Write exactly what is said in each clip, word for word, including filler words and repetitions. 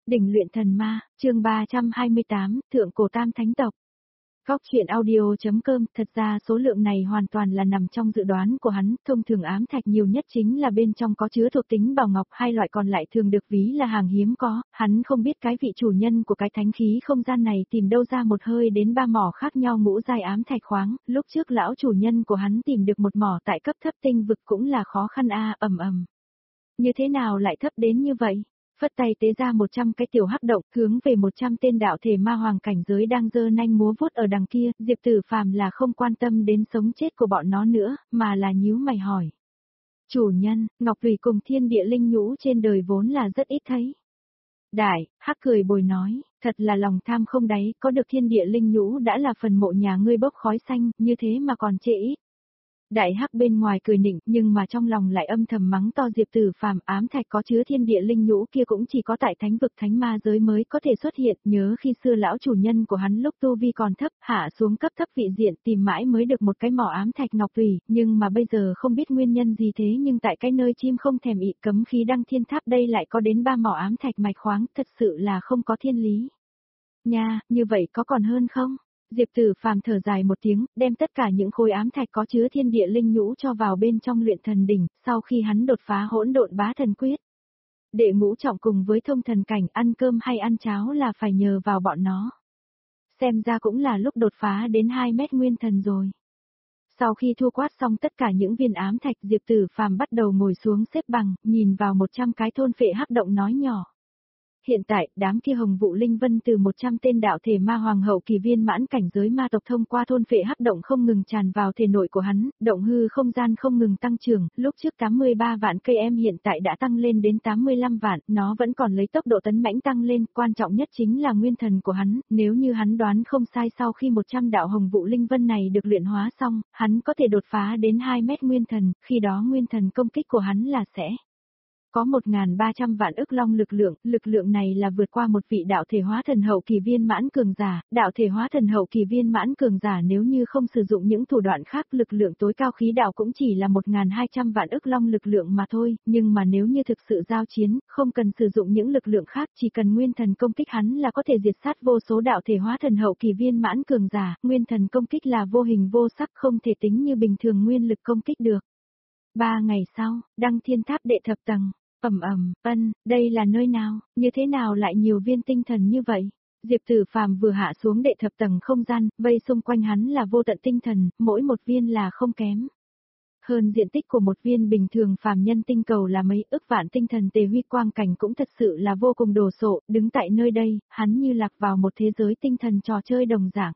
Đỉnh luyện thần ma, chương ba trăm hai mươi tám, Thượng Cổ Tam Thánh Tộc. Góc truyện audio.com, thật ra số lượng này hoàn toàn là nằm trong dự đoán của hắn, thông thường ám thạch nhiều nhất chính là bên trong có chứa thuộc tính bảo ngọc, hai loại còn lại thường được ví là hàng hiếm có, hắn không biết cái vị chủ nhân của cái thánh khí không gian này tìm đâu ra một hơi đến ba mỏ khác nhau ngũ giai ám thạch khoáng, lúc trước lão chủ nhân của hắn tìm được một mỏ tại cấp thấp tinh vực cũng là khó khăn a, ầm ầm. Như thế nào lại thấp đến như vậy? Phất tay tế ra một trăm cái tiểu hắc động, hướng về một trăm tên đạo thể ma hoàng cảnh giới đang giơ nanh múa vuốt ở đằng kia, Diệp Tử Phàm là không quan tâm đến sống chết của bọn nó nữa, mà là nhíu mày hỏi. Chủ nhân, ngọc tùy cùng thiên địa linh nhũ trên đời vốn là rất ít thấy. Đại, hắc cười bồi nói, thật là lòng tham không đáy, có được thiên địa linh nhũ đã là phần mộ nhà ngươi bốc khói xanh, như thế mà còn chê ít. Đại hắc bên ngoài cười nịnh, nhưng mà trong lòng lại âm thầm mắng to Diệp Tử Phàm, ám thạch có chứa thiên địa linh nhũ kia cũng chỉ có tại thánh vực thánh ma giới mới có thể xuất hiện, nhớ khi xưa lão chủ nhân của hắn lúc tu vi còn thấp, hạ xuống cấp thấp vị diện tìm mãi mới được một cái mỏ ám thạch ngọc tùy, nhưng mà bây giờ không biết nguyên nhân gì thế nhưng tại cái nơi chim không thèm ị cấm khí đăng thiên tháp đây lại có đến ba mỏ ám thạch mạch khoáng, thật sự là không có thiên lý. Nha, như vậy có còn hơn không? Diệp Tử Phàm thở dài một tiếng, đem tất cả những khối ám thạch có chứa thiên địa linh nhũ cho vào bên trong luyện thần đỉnh, sau khi hắn đột phá hỗn độn bá thần quyết. Đệ ngũ trọng cùng với thông thần cảnh ăn cơm hay ăn cháo là phải nhờ vào bọn nó. Xem ra cũng là lúc đột phá đến hai mét nguyên thần rồi. Sau khi thu quát xong tất cả những viên ám thạch, Diệp Tử Phàm bắt đầu ngồi xuống xếp bằng, nhìn vào một trăm cái thôn phệ hắc động nói nhỏ. Hiện tại, đám kia hồng vụ linh vân từ một trăm tên đạo thể ma hoàng hậu kỳ viên mãn cảnh giới ma tộc thông qua thôn phệ hắc động không ngừng tràn vào thể nội của hắn, động hư không gian không ngừng tăng trưởng, lúc trước tám mươi ba vạn cây em hiện tại đã tăng lên đến tám mươi lăm vạn, nó vẫn còn lấy tốc độ tấn mãnh tăng lên, quan trọng nhất chính là nguyên thần của hắn, nếu như hắn đoán không sai sau khi một trăm đạo hồng vụ linh vân này được luyện hóa xong, hắn có thể đột phá đến hai mét nguyên thần, khi đó nguyên thần công kích của hắn là sẽ có một nghìn ba trăm vạn ức long lực lượng, lực lượng này là vượt qua một vị đạo thể hóa thần hậu kỳ viên mãn cường giả, đạo thể hóa thần hậu kỳ viên mãn cường giả nếu như không sử dụng những thủ đoạn khác lực lượng tối cao khí đạo cũng chỉ là một nghìn hai trăm vạn ức long lực lượng mà thôi, nhưng mà nếu như thực sự giao chiến, không cần sử dụng những lực lượng khác chỉ cần nguyên thần công kích hắn là có thể diệt sát vô số đạo thể hóa thần hậu kỳ viên mãn cường giả, nguyên thần công kích là vô hình vô sắc không thể tính như bình thường nguyên lực công kích được. Ba ngày sau, Đăng Thiên Tháp đệ thập tầng. Ầm ầm, ân, đây là nơi nào, như thế nào lại nhiều viên tinh thần như vậy? Diệp Tử Phàm vừa hạ xuống đệ thập tầng không gian, vây xung quanh hắn là vô tận tinh thần, mỗi một viên là không kém. Hơn diện tích của một viên bình thường phàm nhân tinh cầu là mấy ức vạn tinh thần tề huy quang cảnh cũng thật sự là vô cùng đồ sộ, đứng tại nơi đây, hắn như lạc vào một thế giới tinh thần trò chơi đồng dạng.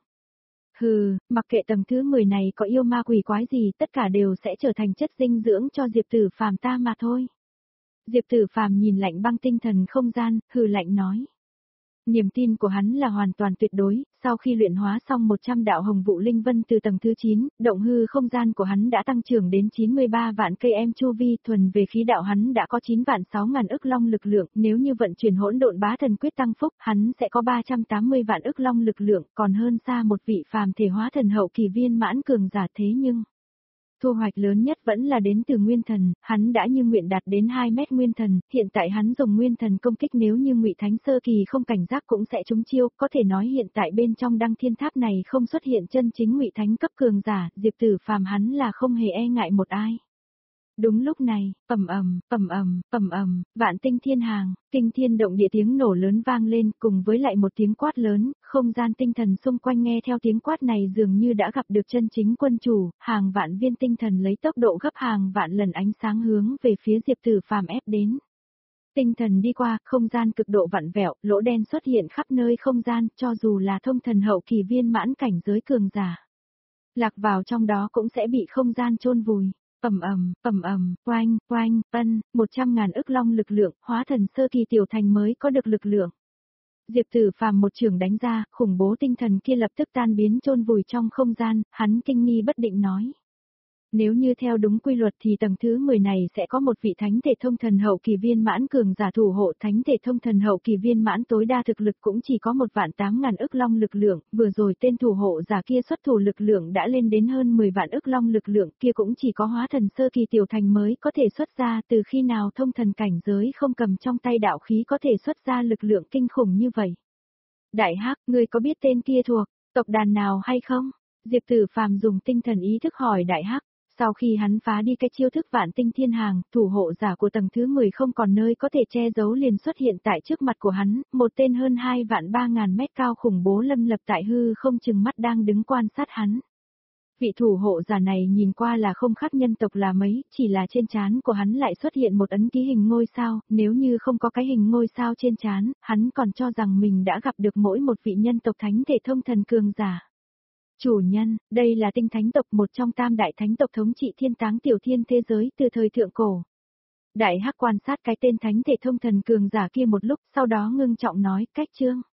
Hừ, mặc kệ tầng thứ mười này có yêu ma quỷ quái gì, tất cả đều sẽ trở thành chất dinh dưỡng cho Diệp Tử Phàm ta mà thôi. Diệp Tử Phàm nhìn lạnh băng tinh thần không gian, hừ lạnh nói. Niềm tin của hắn là hoàn toàn tuyệt đối, sau khi luyện hóa xong một trăm đạo hồng vụ linh vân từ tầng thứ chín, động hư không gian của hắn đã tăng trưởng đến chín mươi ba vạn cây em chu vi, thuần về khí đạo hắn đã có chín vạn sáu ngàn ức long lực lượng, nếu như vận chuyển hỗn độn bá thần quyết tăng phúc, hắn sẽ có ba trăm tám mươi vạn ức long lực lượng, còn hơn xa một vị phàm thể hóa thần hậu kỳ viên mãn cường giả thế nhưng thu hoạch lớn nhất vẫn là đến từ nguyên thần, hắn đã như nguyện đạt đến hai mét nguyên thần, hiện tại hắn dùng nguyên thần công kích nếu như Ngụy Thánh sơ kỳ không cảnh giác cũng sẽ trúng chiêu, có thể nói hiện tại bên trong Đăng Thiên Tháp này không xuất hiện chân chính Ngụy Thánh cấp cường giả, Diệp Tử Phàm hắn là không hề e ngại một ai. Đúng lúc này, ầm ầm, ầm ầm, ầm ầm, vạn tinh thiên hàng, kinh thiên động địa tiếng nổ lớn vang lên, cùng với lại một tiếng quát lớn, không gian tinh thần xung quanh nghe theo tiếng quát này dường như đã gặp được chân chính quân chủ, hàng vạn viên tinh thần lấy tốc độ gấp hàng vạn lần ánh sáng hướng về phía Diệp Tử Phàm ép đến. Tinh thần đi qua, không gian cực độ vặn vẹo, lỗ đen xuất hiện khắp nơi không gian, cho dù là thông thần hậu kỳ viên mãn cảnh giới cường giả. Lạc vào trong đó cũng sẽ bị không gian chôn vùi. Ầm ầm, ầm ầm, oanh, oanh, ân, một trăm ngàn ức long lực lượng, hóa thần sơ kỳ tiểu thành mới có được lực lượng. Diệp Tử Phàm một trường đánh ra, khủng bố tinh thần kia lập tức tan biến chôn vùi trong không gian, hắn kinh nghi bất định nói. Nếu như theo đúng quy luật thì tầng thứ mười này sẽ có một vị thánh thể thông thần hậu kỳ viên mãn cường giả thủ hộ. Thánh thể thông thần hậu kỳ viên mãn tối đa thực lực cũng chỉ có một vạn tám ngàn ức long lực lượng, vừa rồi tên thủ hộ giả kia xuất thủ lực lượng đã lên đến hơn mười vạn ức long lực lượng, kia cũng chỉ có hóa thần sơ kỳ tiểu thành mới có thể xuất ra. Từ khi nào thông thần cảnh giới không cầm trong tay đạo khí có thể xuất ra lực lượng kinh khủng như vậy? Đại Hắc, ngươi có biết tên kia thuộc tộc đàn nào hay không? Diệp Tử Phàm dùng tinh thần ý thức hỏi Đại Hắc. Sau khi hắn phá đi cái chiêu thức vạn tinh thiên hàng, thủ hộ giả của tầng thứ mười không còn nơi có thể che giấu liền xuất hiện tại trước mặt của hắn, một tên hơn hai vạn ba ngàn mét cao khủng bố lâm lập tại hư không chừng mắt đang đứng quan sát hắn. Vị thủ hộ giả này nhìn qua là không khác nhân tộc là mấy, chỉ là trên trán của hắn lại xuất hiện một ấn ký hình ngôi sao, nếu như không có cái hình ngôi sao trên trán, hắn còn cho rằng mình đã gặp được mỗi một vị nhân tộc thánh thể thông thần cường giả. Chủ nhân, đây là tinh thánh tộc, một trong tam đại thánh tộc thống trị thiên táng tiểu thiên thế giới từ thời thượng cổ. Đại Hắc quan sát cái tên thánh thể thông thần cường giả kia một lúc, sau đó ngưng trọng nói, cách chương.